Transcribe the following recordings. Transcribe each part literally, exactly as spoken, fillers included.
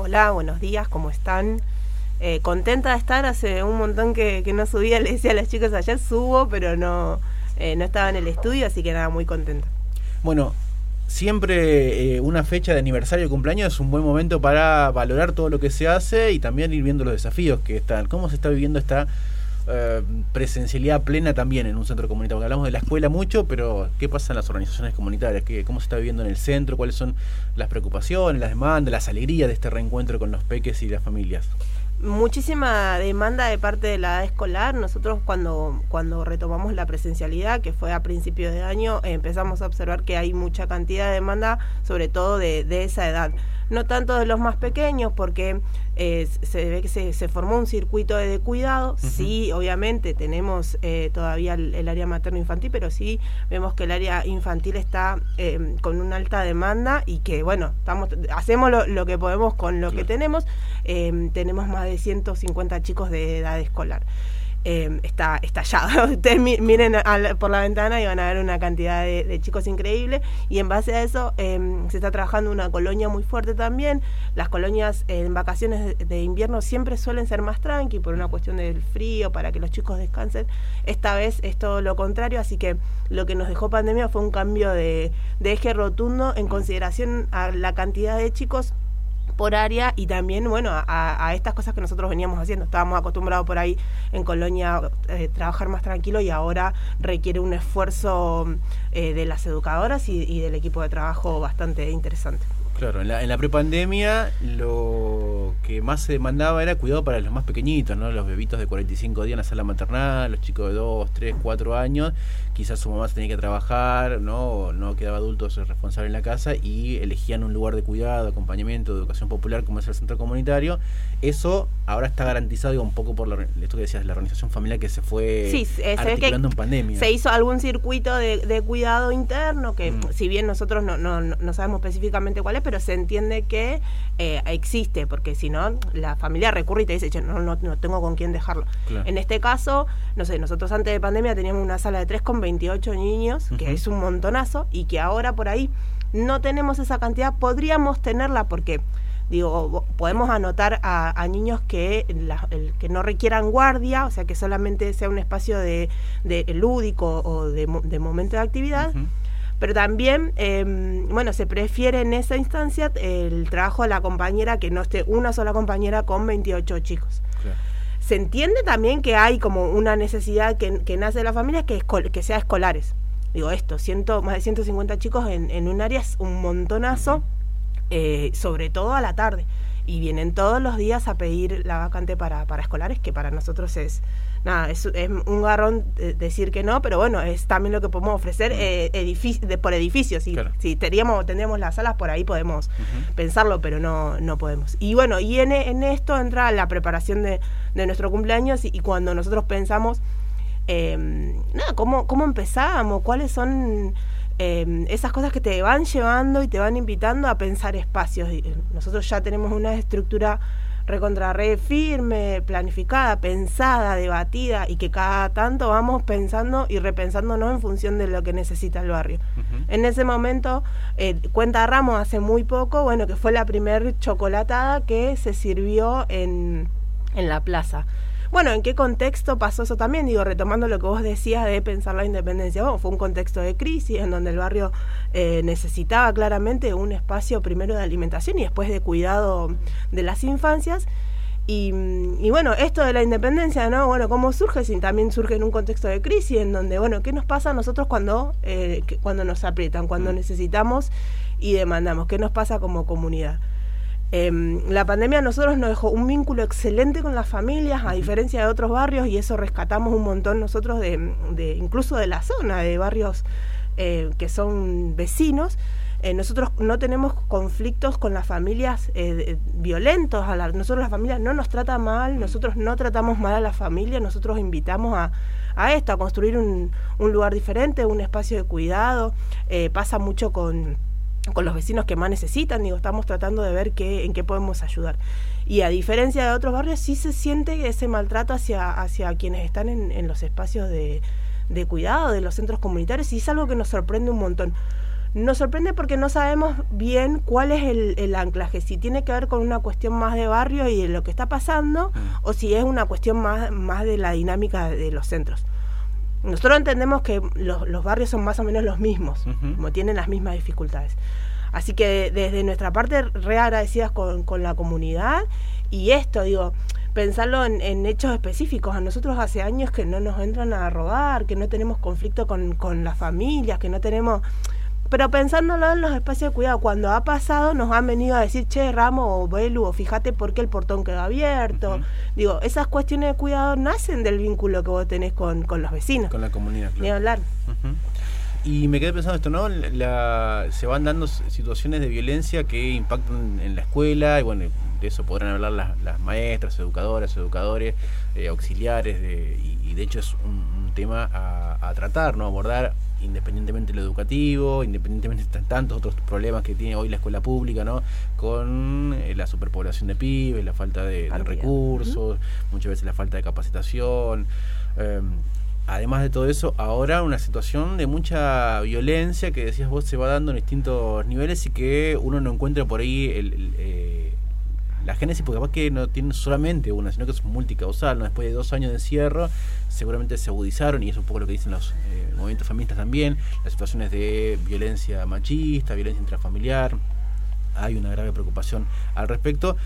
Hola, buenos días, ¿cómo están? Eh, contenta de estar, hace un montón que, que no subía, le decía a las chicas ayer, subo, pero no, eh, no estaba en el estudio, así que nada, muy contenta. Bueno, siempre eh, una fecha de aniversario de cumpleaños es un buen momento para valorar todo lo que se hace y también ir viendo los desafíos que están. ¿Cómo se está viviendo esta eh, presencialidad plena también en un centro comunitario? Porque hablamos de la escuela mucho, pero ¿qué pasa en las organizaciones comunitarias? ¿Qué, ¿Cómo se está viviendo en el centro? ¿Cuáles son las preocupaciones, las demandas, las alegrías de este reencuentro con los peques y las familias? Muchísima demanda de parte de la edad escolar. Nosotros cuando, cuando retomamos la presencialidad, que fue a principios de año, eh, empezamos a observar que hay mucha cantidad de demanda, sobre todo de, de esa edad. No tanto de los más pequeños, porque eh, se ve que se, se formó un circuito de cuidado. Uh-huh. Sí, obviamente tenemos eh, todavía el, el área materno-infantil, pero sí vemos que el área infantil está eh, con una alta demanda y que, bueno, estamos hacemos lo, lo que podemos con lo claro. que tenemos. Eh, tenemos más de ciento cincuenta chicos de edad escolar. Eh, está estallado. Ustedes mi, miren a la, por la ventana y van a ver una cantidad de, de chicos increíble, y en base a eso eh, se está trabajando una colonia muy fuerte también. Las colonias eh, en vacaciones de, de invierno siempre suelen ser más tranqui por una cuestión del frío, para que los chicos descansen. Esta vez es todo lo contrario, así que lo que nos dejó pandemia fue un cambio de, de eje rotundo en consideración a la cantidad de chicos por área y también, bueno, a, a estas cosas que nosotros veníamos haciendo. Estábamos acostumbrados por ahí en colonia eh, trabajar más tranquilo, y ahora requiere un esfuerzo eh, de las educadoras y, y del equipo de trabajo bastante interesante. Claro, en la, en la prepandemia lo que más se demandaba era cuidado para los más pequeñitos, ¿no? Los bebitos de cuarenta y cinco días en la sala maternal, los chicos de dos, tres, cuatro años, quizás su mamá se tenía que trabajar, ¿no? No quedaba adulto responsable en la casa y elegían un lugar de cuidado, acompañamiento, de educación popular como es el centro comunitario. Eso ahora está garantizado, digo, un poco por la, esto que decías, la organización familiar que se fue sí, articulando en pandemia. Se hizo algún circuito de, de cuidado interno que, mm. si bien nosotros no, no, no sabemos específicamente cuál es, pero se entiende que eh, existe, porque si no, la familia recurre y te dice, no, no, no tengo con quién dejarlo. Claro. En este caso, no sé, nosotros antes de pandemia teníamos una sala de tres con veintiocho niños, uh-huh. que es un montonazo, y que ahora por ahí no tenemos esa cantidad. Podríamos tenerla porque, digo, podemos anotar a, a niños que, la, el, que no requieran guardia, o sea, que solamente sea un espacio de, de lúdico o de, de momento de actividad. Uh-huh. Pero también, eh, bueno, se prefiere en esa instancia el trabajo de la compañera, que no esté una sola compañera con veintiocho chicos. Claro. Se entiende también que hay como una necesidad que, que nace de la familia, que, es, que sea escolares. Digo, esto, ciento, más de ciento cincuenta chicos en, en un área es un montonazo, uh-huh. eh, sobre todo a la tarde. Y vienen todos los días a pedir la vacante para, para escolares, que para nosotros es... Nada, es, es un garrón decir que no, pero bueno, es también lo que podemos ofrecer eh, edific- de, por edificios. Si, claro. si teníamos, tendríamos las salas, por ahí podemos uh-huh. pensarlo, pero no, no podemos. Y bueno, y en, en esto entra la preparación de, de nuestro cumpleaños, y, y cuando nosotros pensamos, eh, nada, ¿cómo, cómo empezamos? ¿Cuáles son eh, esas cosas que te van llevando y te van invitando a pensar espacios? Y nosotros ya tenemos una estructura recontra re firme, planificada, pensada, debatida, y que cada tanto vamos pensando y repensándonos en función de lo que necesita el barrio. Uh-huh. En ese momento, eh, Cuenta Ramos hace muy poco, bueno, que fue la primer chocolatada que se sirvió en, en la plaza. Bueno, ¿en qué contexto pasó eso también? Digo, retomando lo que vos decías de pensar la independencia. Bueno, fue un contexto de crisis en donde el barrio eh, necesitaba claramente un espacio primero de alimentación y después de cuidado de las infancias. Y, y bueno, esto de la independencia, ¿no? Bueno, ¿cómo surge? Si también surge en un contexto de crisis en donde, bueno, ¿qué nos pasa a nosotros cuando, eh, que, cuando nos aprietan, cuando mm. necesitamos y demandamos? ¿Qué nos pasa como comunidad? Eh, la pandemia a nosotros nos dejó un vínculo excelente con las familias, a diferencia de otros barrios, y eso rescatamos un montón nosotros de, de incluso de la zona, de barrios eh, que son vecinos. Eh, nosotros no tenemos conflictos con las familias eh, de, violentos. A la, nosotros la familia no nos trata mal, nosotros no tratamos mal a la familia, nosotros invitamos a, a esto, a construir un, un lugar diferente, un espacio de cuidado. Eh, pasa mucho con... con los vecinos que más necesitan, digo, estamos tratando de ver qué, en qué podemos ayudar. Y a diferencia de otros barrios, sí se siente ese maltrato hacia, hacia quienes están en, en los espacios de, de cuidado, de los centros comunitarios, y es algo que nos sorprende un montón. nos sorprende porque no sabemos bien cuál es el, el anclaje, si tiene que ver con una cuestión más de barrio y de lo que está pasando, mm. o si es una cuestión más, más de la dinámica de los centros. Nosotros entendemos que los, los barrios son más o menos los mismos, uh-huh. como tienen las mismas dificultades. Así que desde nuestra parte, re agradecidas con, con la comunidad, y esto, digo, pensarlo en, en hechos específicos. A nosotros hace años que no nos entran a robar, que no tenemos conflicto con, con las familias, que no tenemos... Pero pensándolo en los espacios de cuidado, cuando ha pasado nos han venido a decir, che, Ramo o Belu, o fíjate por qué el portón quedó abierto. Uh-huh. Digo, esas cuestiones de cuidado nacen del vínculo que vos tenés con, con los vecinos. Con la comunidad, claro. Ni hablar. Uh-huh. Y me quedé pensando esto, ¿no? La, se van dando situaciones de violencia que impactan en la escuela, y bueno, de eso podrán hablar las, las maestras, educadoras, educadores, eh, auxiliares, de, y, y de hecho es un, un tema a, a tratar, ¿no? Abordar independientemente de lo educativo, independientemente de tantos otros problemas que tiene hoy la escuela pública, ¿no? Con eh, la superpoblación de pibes, la falta de, de recursos, uh-huh. muchas veces la falta de capacitación. Eh, además de todo eso, ahora una situación de mucha violencia que decías vos se va dando en distintos niveles y que uno no encuentra por ahí el, el, eh, la génesis, porque capaz que no tiene solamente una, sino que es multicausal, ¿no? Después de dos años de encierro seguramente se agudizaron, y es un poco lo que dicen los eh, movimientos feministas también, las situaciones de violencia machista, violencia intrafamiliar. Hay una grave preocupación al respecto,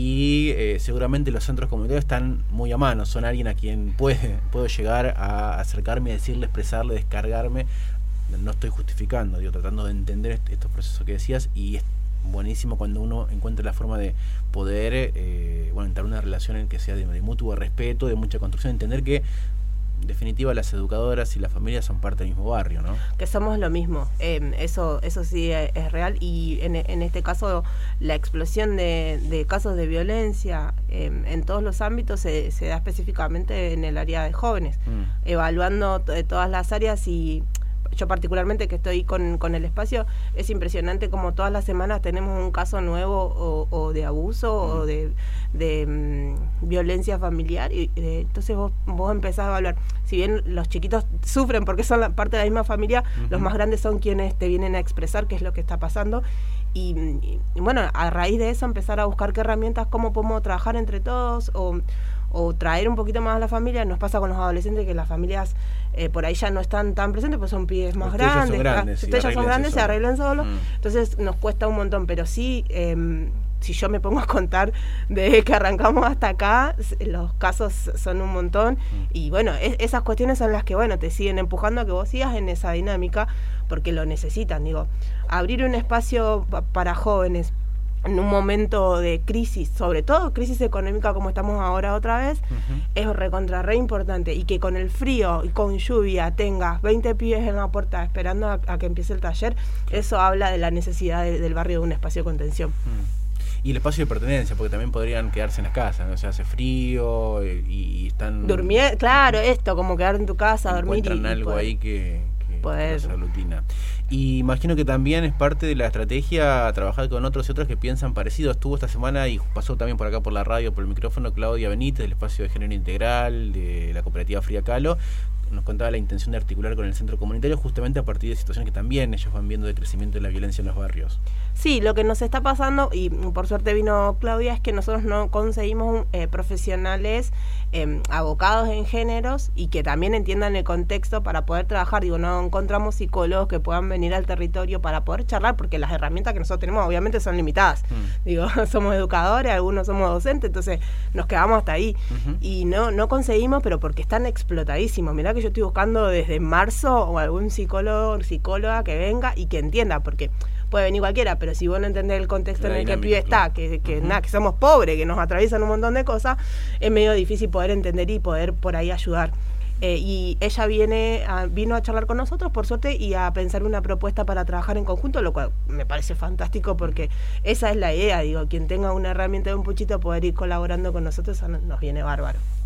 y eh, seguramente los centros comunitarios están muy a mano, son alguien a quien puede, puedo llegar a acercarme, a decirle, expresarle, descargarme. No estoy justificando, digo, tratando de entender estos procesos que decías, y es buenísimo cuando uno encuentra la forma de poder eh, bueno, entrar en una relación en que sea de, de mutuo respeto, de mucha construcción, entender que en definitiva las educadoras y las familias son parte del mismo barrio, ¿no? Que somos lo mismo, eh, eso eso sí es, es real, y en, en este caso la explosión de, de casos de violencia eh, en todos los ámbitos se, se da específicamente en el área de jóvenes, mm. evaluando t- todas las áreas, y yo particularmente que estoy con, con el espacio, es impresionante como todas las semanas tenemos un caso nuevo o, o de abuso mm. o de, de um, violencia familiar, y eh, entonces vos, vos empezás a evaluar. Si bien los chiquitos sufren porque son la, parte de la misma familia, uh-huh. los más grandes son quienes te vienen a expresar qué es lo que está pasando, y, y, y bueno, a raíz de eso empezar a buscar qué herramientas, cómo podemos trabajar entre todos, o o traer un poquito más a la familia. Nos pasa con los adolescentes que las familias eh, por ahí ya no están tan presentes, pues son pibes más ustedes grandes, ya son grandes, ustedes ya son grandes, se arreglan solos, mm. entonces nos cuesta un montón, pero sí, eh, si yo me pongo a contar desde que arrancamos hasta acá, los casos son un montón, mm. y bueno, es, esas cuestiones son las que, bueno, te siguen empujando a que vos sigas en esa dinámica, porque lo necesitan. Digo, abrir un espacio pa- para jóvenes en un momento de crisis, sobre todo crisis económica como estamos ahora otra vez, uh-huh. es recontra re importante, y que con el frío y con lluvia tengas veinte pibes en la puerta esperando a, a que empiece el taller, okay. eso habla de la necesidad de, del barrio de un espacio de contención. Mm. Y el espacio de pertenencia, porque también podrían quedarse en las casas, ¿no? O sea, hace frío y, y están... Durmiendo, claro, esto, como quedar en tu casa, dormir y... Encuentran algo poder, ahí que... Poder... que rutina. Y imagino que también es parte de la estrategia trabajar con otros y otras que piensan parecido. Estuvo esta semana y pasó también por acá por la radio, por el micrófono, Claudia Benítez, del Espacio de Género Integral de la cooperativa Fría Kahlo. Nos contaba la intención de articular con el centro comunitario justamente a partir de situaciones que también ellos van viendo de crecimiento de la violencia en los barrios. Sí, lo que nos está pasando, y por suerte vino Claudia, es que nosotros no conseguimos eh, profesionales eh, abocados en géneros y que también entiendan el contexto para poder trabajar. Digo, no encontramos psicólogos que puedan venir al territorio para poder charlar, porque las herramientas que nosotros tenemos obviamente son limitadas. Mm. Digo, somos educadores, algunos somos docentes, entonces nos quedamos hasta ahí. Uh-huh. Y no, no conseguimos, pero porque están explotadísimos. Mirá que yo estoy buscando desde marzo o algún psicólogo o psicóloga que venga y que entienda, porque puede venir cualquiera, pero si vos no entendés el contexto la en el que el pibe está, que, que, uh-huh. nada, que somos pobres, que nos atraviesan un montón de cosas, es medio difícil poder entender y poder por ahí ayudar. Eh, y ella viene a, vino a charlar con nosotros, por suerte, y a pensar una propuesta para trabajar en conjunto, lo cual me parece fantástico, porque esa es la idea. Digo, quien tenga una herramienta de un puchito, poder ir colaborando con nosotros, nos viene bárbaro.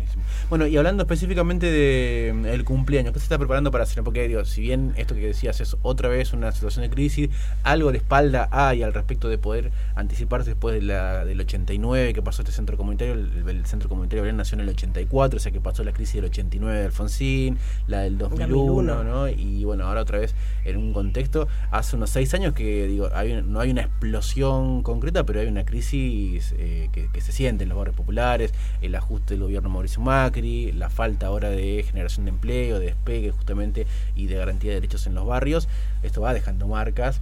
Buenísimo. Bueno, y hablando específicamente del de cumpleaños, ¿qué se está preparando para hacer? Porque, digo, si bien esto que decías es otra vez una situación de crisis, algo de espalda hay al respecto de poder anticiparse después de la del ochenta y nueve que pasó este centro comunitario. El, el centro comunitario Belén nació en el ochenta y cuatro, o sea que pasó la crisis del ochenta y nueve de Alfonsín, la del dos mil uno, ¿no? Y bueno, ahora otra vez en un contexto, hace unos seis años que, digo, hay, no hay una explosión concreta, pero hay una crisis eh, que, que se siente en los barrios populares, el ajuste del gobierno Mauricio Macri, la falta ahora de generación de empleo, de despegue justamente y de garantía de derechos en los barrios. Esto va dejando marcas,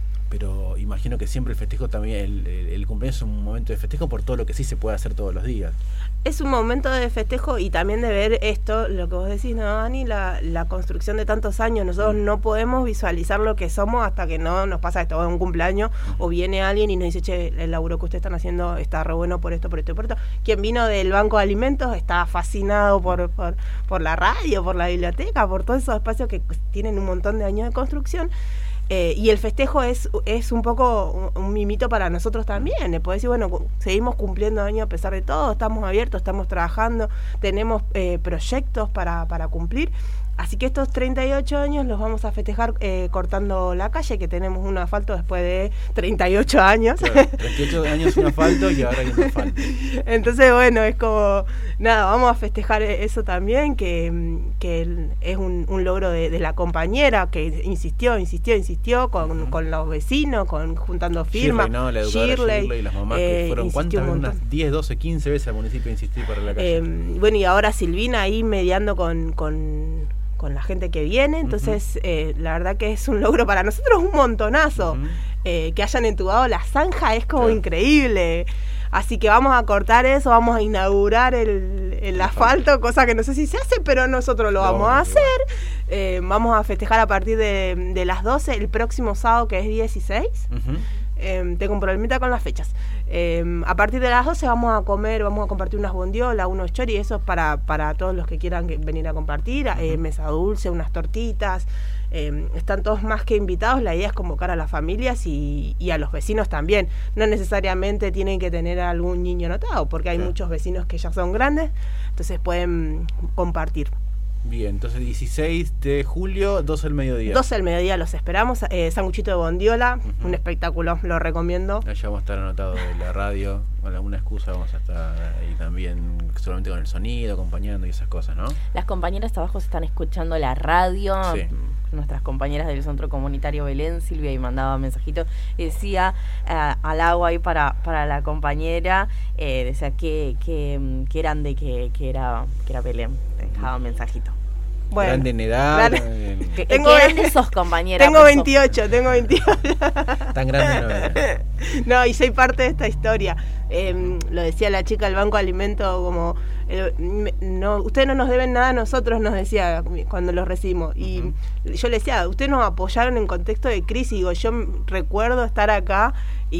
pero imagino que siempre el festejo también, el, el, el cumpleaños es un momento de festejo por todo lo que sí se puede hacer todos los días. Es un momento de festejo y también de ver esto, lo que vos decís, ¿no, Dani? La, la construcción de tantos años. Nosotros no podemos visualizar lo que somos hasta que no nos pasa esto, un cumpleaños, o viene alguien y nos dice, che, el laburo que ustedes están haciendo está re bueno por esto, por esto y por esto. Quien vino del Banco de Alimentos está fascinado por, por, por la radio, por la biblioteca, por todos esos espacios que tienen un montón de años de construcción. Eh, y el festejo es es un poco un, un mimito para nosotros también. Puede decir, bueno, seguimos cumpliendo años a pesar de todo, estamos abiertos, estamos trabajando, tenemos eh, proyectos para, para cumplir. Así que estos treinta y ocho años los vamos a festejar eh, cortando la calle, que tenemos un asfalto después de treinta y ocho años. Claro, treinta y ocho años un asfalto y ahora hay un asfalto. Entonces, bueno, es como, nada, vamos a festejar eso también, que, que es un, un logro de, de la compañera, que insistió, insistió, insistió con, uh-huh. con los vecinos, con juntando firmas. Shirley, ¿no? La educadora Shirley, Shirley y las mamás eh, que fueron, ¿cuántas? Unas diez, doce, quince veces al municipio a insistir para la calle. Eh, bueno, y ahora Silvina ahí mediando con... con con la gente que viene, entonces uh-huh. eh, la verdad que es un logro para nosotros, un montonazo. Uh-huh. eh, que hayan entubado la zanja es como claro. increíble. Así que vamos a cortar eso, vamos a inaugurar el, el asfalto, cosa que no sé si se hace, pero nosotros lo no, vamos a hacer. Eh, vamos a festejar a partir de, de las doce, el próximo sábado, que es dieciséis. Uh-huh. Eh, tengo un problemita con las fechas. Eh, a partir de las doce vamos a comer, vamos a compartir unas bondiolas, unos choris, eso es para, para todos los que quieran que, venir a compartir, eh, mesa dulce, unas tortitas. Eh, están todos más que invitados. La idea es convocar a las familias y, y a los vecinos también. No necesariamente tienen que tener algún niño anotado, porque hay sí. muchos vecinos que ya son grandes, entonces pueden compartir. Bien, entonces dieciséis de julio, doce del mediodía. doce del mediodía los esperamos. Eh, sanguchito de bondiola, uh-huh. un espectáculo, lo recomiendo. Allá vamos a estar anotados de la radio, con alguna excusa vamos a estar ahí también, solamente con el sonido, acompañando y esas cosas, ¿no? Las compañeras abajo están escuchando la radio. Sí. Nuestras compañeras del Centro Comunitario Belén, Silvia, y mandaba mensajitos, y decía uh, al agua ahí para, para la compañera, eh, decía que, que, que eran de que, que era que era Belén, dejaba un mensajito. Bueno, grande en edad. Claro. Que, tengo, que eran de esos compañeras. Tengo veintiocho, tengo veintiocho. Tan grande no era. No, y soy parte de esta historia. Eh, lo decía la chica del Banco de Alimentos, como eh, no, ustedes no nos deben nada a nosotros, nos decía cuando los recibimos. Y uh-huh. yo le decía, ustedes nos apoyaron en contexto de crisis. Digo, yo recuerdo estar acá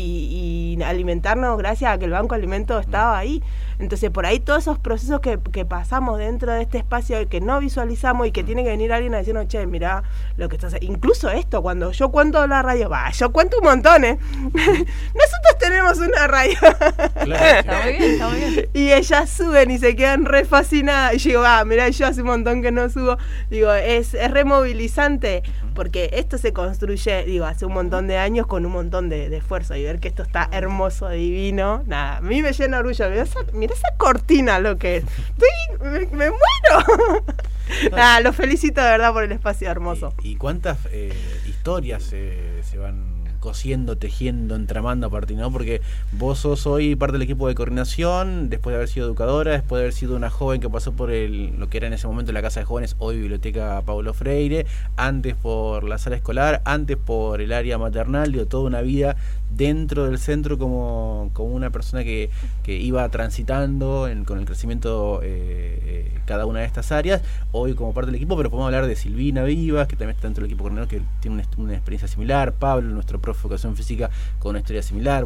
y, y alimentarnos gracias a que el Banco de Alimentos estaba ahí. Entonces, por ahí todos esos procesos que, que pasamos dentro de este espacio que no visualizamos y que tiene que venir alguien a decirnos, che, mirá lo que estás haciendo. Incluso esto, cuando yo cuento la radio, va, yo cuento un montón, ¿eh? Nosotros tenemos una radio. Claro, está muy bien, está muy bien. Y ellas suben y se quedan re fascinadas. Y yo digo, va, mirá, yo hace un montón que no subo. Digo, es, es re movilizante, porque esto se construye, digo, hace un montón de años con un montón de, de esfuerzo. Y ver que esto está hermoso, divino, nada, a mí me llena de orgullo. Mirá esa, mirá esa cortina, lo que es. Estoy, me, me muero. Nada, los felicito de verdad por el espacio hermoso. ¿Y, y cuántas eh, historias eh, se van cosiendo, tejiendo, entramando a partir, ¿no? Porque vos sos hoy parte del equipo de coordinación, después de haber sido educadora, después de haber sido una joven que pasó por el lo que era en ese momento la Casa de Jóvenes, hoy Biblioteca Paulo Freire, antes por la sala escolar, antes por el área maternal, digo, toda una vida dentro del centro como, como una persona que, que iba transitando en, con el crecimiento eh, eh, cada una de estas áreas, hoy como parte del equipo, pero podemos hablar de Silvina Vivas, que también está dentro del equipo coordinador, que tiene una, una experiencia similar, Pablo, nuestro profe de educación física, con una historia similar, bueno,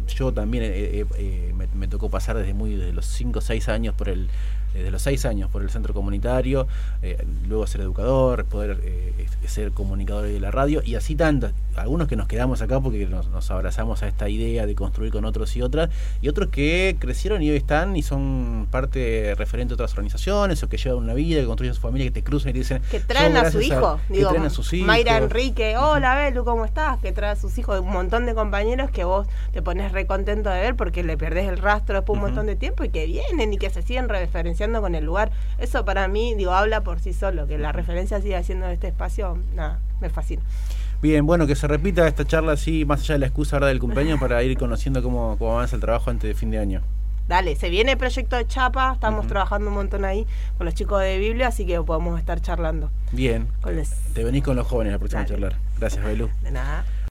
yo también eh, eh, me, me tocó pasar desde muy desde los cinco o seis años por el desde los seis años por el centro comunitario, eh, luego ser educador, poder eh, ser comunicador de la radio, y así tantos, algunos que nos quedamos acá porque nos, nos abrazamos a esta idea de construir con otros y otras, y otros que crecieron y hoy están y son parte referente de otras organizaciones, o que llevan una vida, que construyen su familia, que te cruzan y te dicen... Que traen a su hijo, a, digo, que traen a sus hijos. Mayra Enrique, hola Belu, ¿cómo estás? Que trae a sus hijos, un montón de compañeros que vos te pones recontento de ver porque le perdés el rastro después un uh-huh. montón de tiempo, y que vienen y que se siguen referenciando con el lugar. Eso para mí, digo, habla por sí solo, que la referencia siga haciendo este espacio, nada, me fascina. Bien, bueno, que se repita esta charla así, más allá de la excusa ahora del cumpleaños, para ir conociendo cómo, cómo avanza el trabajo antes de fin de año. Dale, se viene el proyecto de Chapa, estamos uh-huh. trabajando un montón ahí con los chicos de Biblia, así que podemos estar charlando. Bien, con les... te venís con los jóvenes la próxima a charlar. Gracias, Belu. De nada.